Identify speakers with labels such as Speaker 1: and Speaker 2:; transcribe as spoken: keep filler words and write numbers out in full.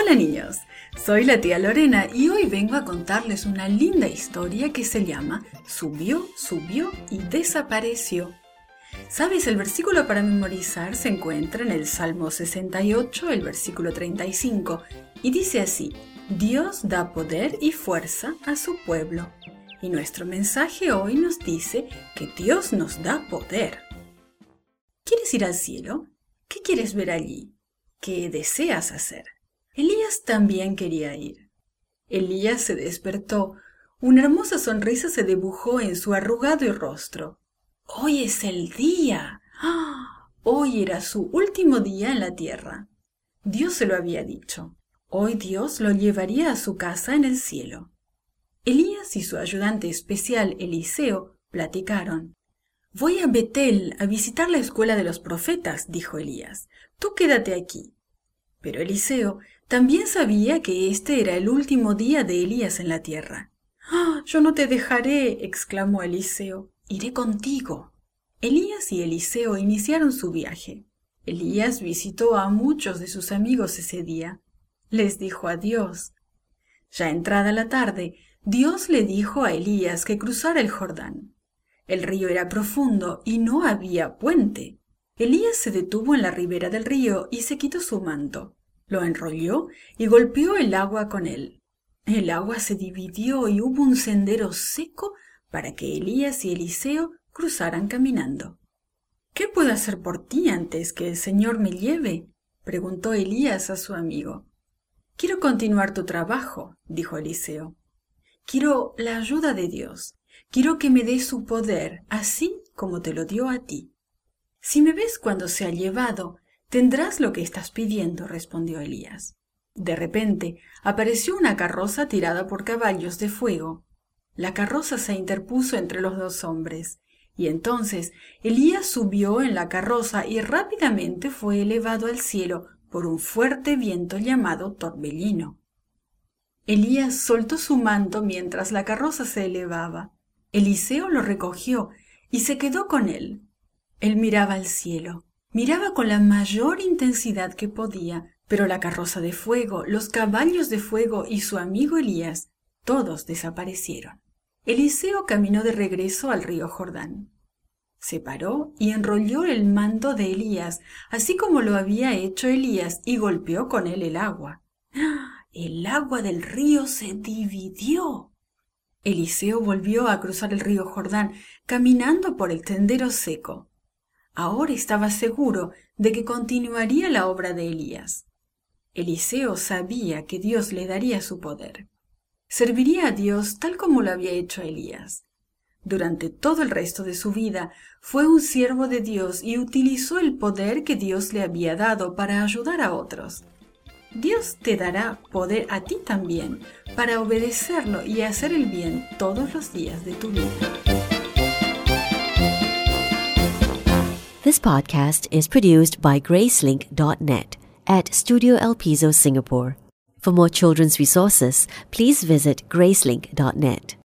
Speaker 1: Hola niños, soy la tía Lorena y hoy vengo a contarles una linda historia que se llama Subió, subió y desapareció. ¿Sabes? El versículo para memorizar se encuentra en el Salmo sesenta y ocho, el versículo treinta y cinco, y dice así: Dios da poder y fuerza a su pueblo. Y nuestro mensaje hoy nos dice que Dios nos da poder. ¿Quieres ir al cielo? ¿Qué quieres ver allí? ¿Qué deseas hacer? Elías también quería ir. Elías se despertó. Una hermosa sonrisa se dibujó en su arrugado rostro. ¡Hoy es el día! ¡Ah! Hoy era su último día en la tierra. Dios se lo había dicho. Hoy Dios lo llevaría a su casa en el cielo. Elías y su ayudante especial, Eliseo, platicaron. «Voy a Betel a visitar la escuela de los profetas», dijo Elías. «Tú quédate aquí». Pero Eliseo también sabía que este era el último día de Elías en la tierra. «¡Ah, yo no te dejaré!», exclamó Eliseo. «Iré contigo». Elías y Eliseo iniciaron su viaje. Elías visitó a muchos de sus amigos ese día. Les dijo adiós. Ya entrada la tarde, Dios le dijo a Elías que cruzara el Jordán. El río era profundo y no había puente. Elías se detuvo en la ribera del río y se quitó su manto. Lo enrolló y golpeó el agua con él. El agua se dividió y hubo un sendero seco para que Elías y Eliseo cruzaran caminando. «¿Qué puedo hacer por ti antes que el Señor me lleve?», preguntó Elías a su amigo. «Quiero continuar tu trabajo», dijo Eliseo. «Quiero la ayuda de Dios. Quiero que me dé su poder, así como te lo dio a ti». «Si me ves cuando sea llevado, tendrás lo que estás pidiendo», respondió Elías. De repente apareció una carroza tirada por caballos de fuego. La carroza se interpuso entre los dos hombres, y entonces Elías subió en la carroza y rápidamente fue elevado al cielo por un fuerte viento llamado torbellino. Elías soltó su manto mientras la carroza se elevaba. Eliseo lo recogió y se quedó con él. Él miraba al cielo, miraba con la mayor intensidad que podía, pero la carroza de fuego, los caballos de fuego y su amigo Elías, todos desaparecieron. Eliseo caminó de regreso al río Jordán. Se paró y enrolló el manto de Elías, así como lo había hecho Elías, y golpeó con él el agua. ¡Ah! El agua del río se dividió. Eliseo volvió a cruzar el río Jordán, caminando por el sendero seco. Ahora estaba seguro de que continuaría la obra de Elías. Eliseo sabía que Dios le daría su poder. Serviría a Dios tal como lo había hecho Elías. Durante todo el resto de su vida fue un siervo de Dios y utilizó el poder que Dios le había dado para ayudar a otros. Dios te dará poder a ti también para obedecerlo y hacer el bien todos los días de tu vida.
Speaker 2: This podcast is produced by Gracelink dot net at Studio El Piso, Singapore. For more children's resources, please visit Gracelink dot net.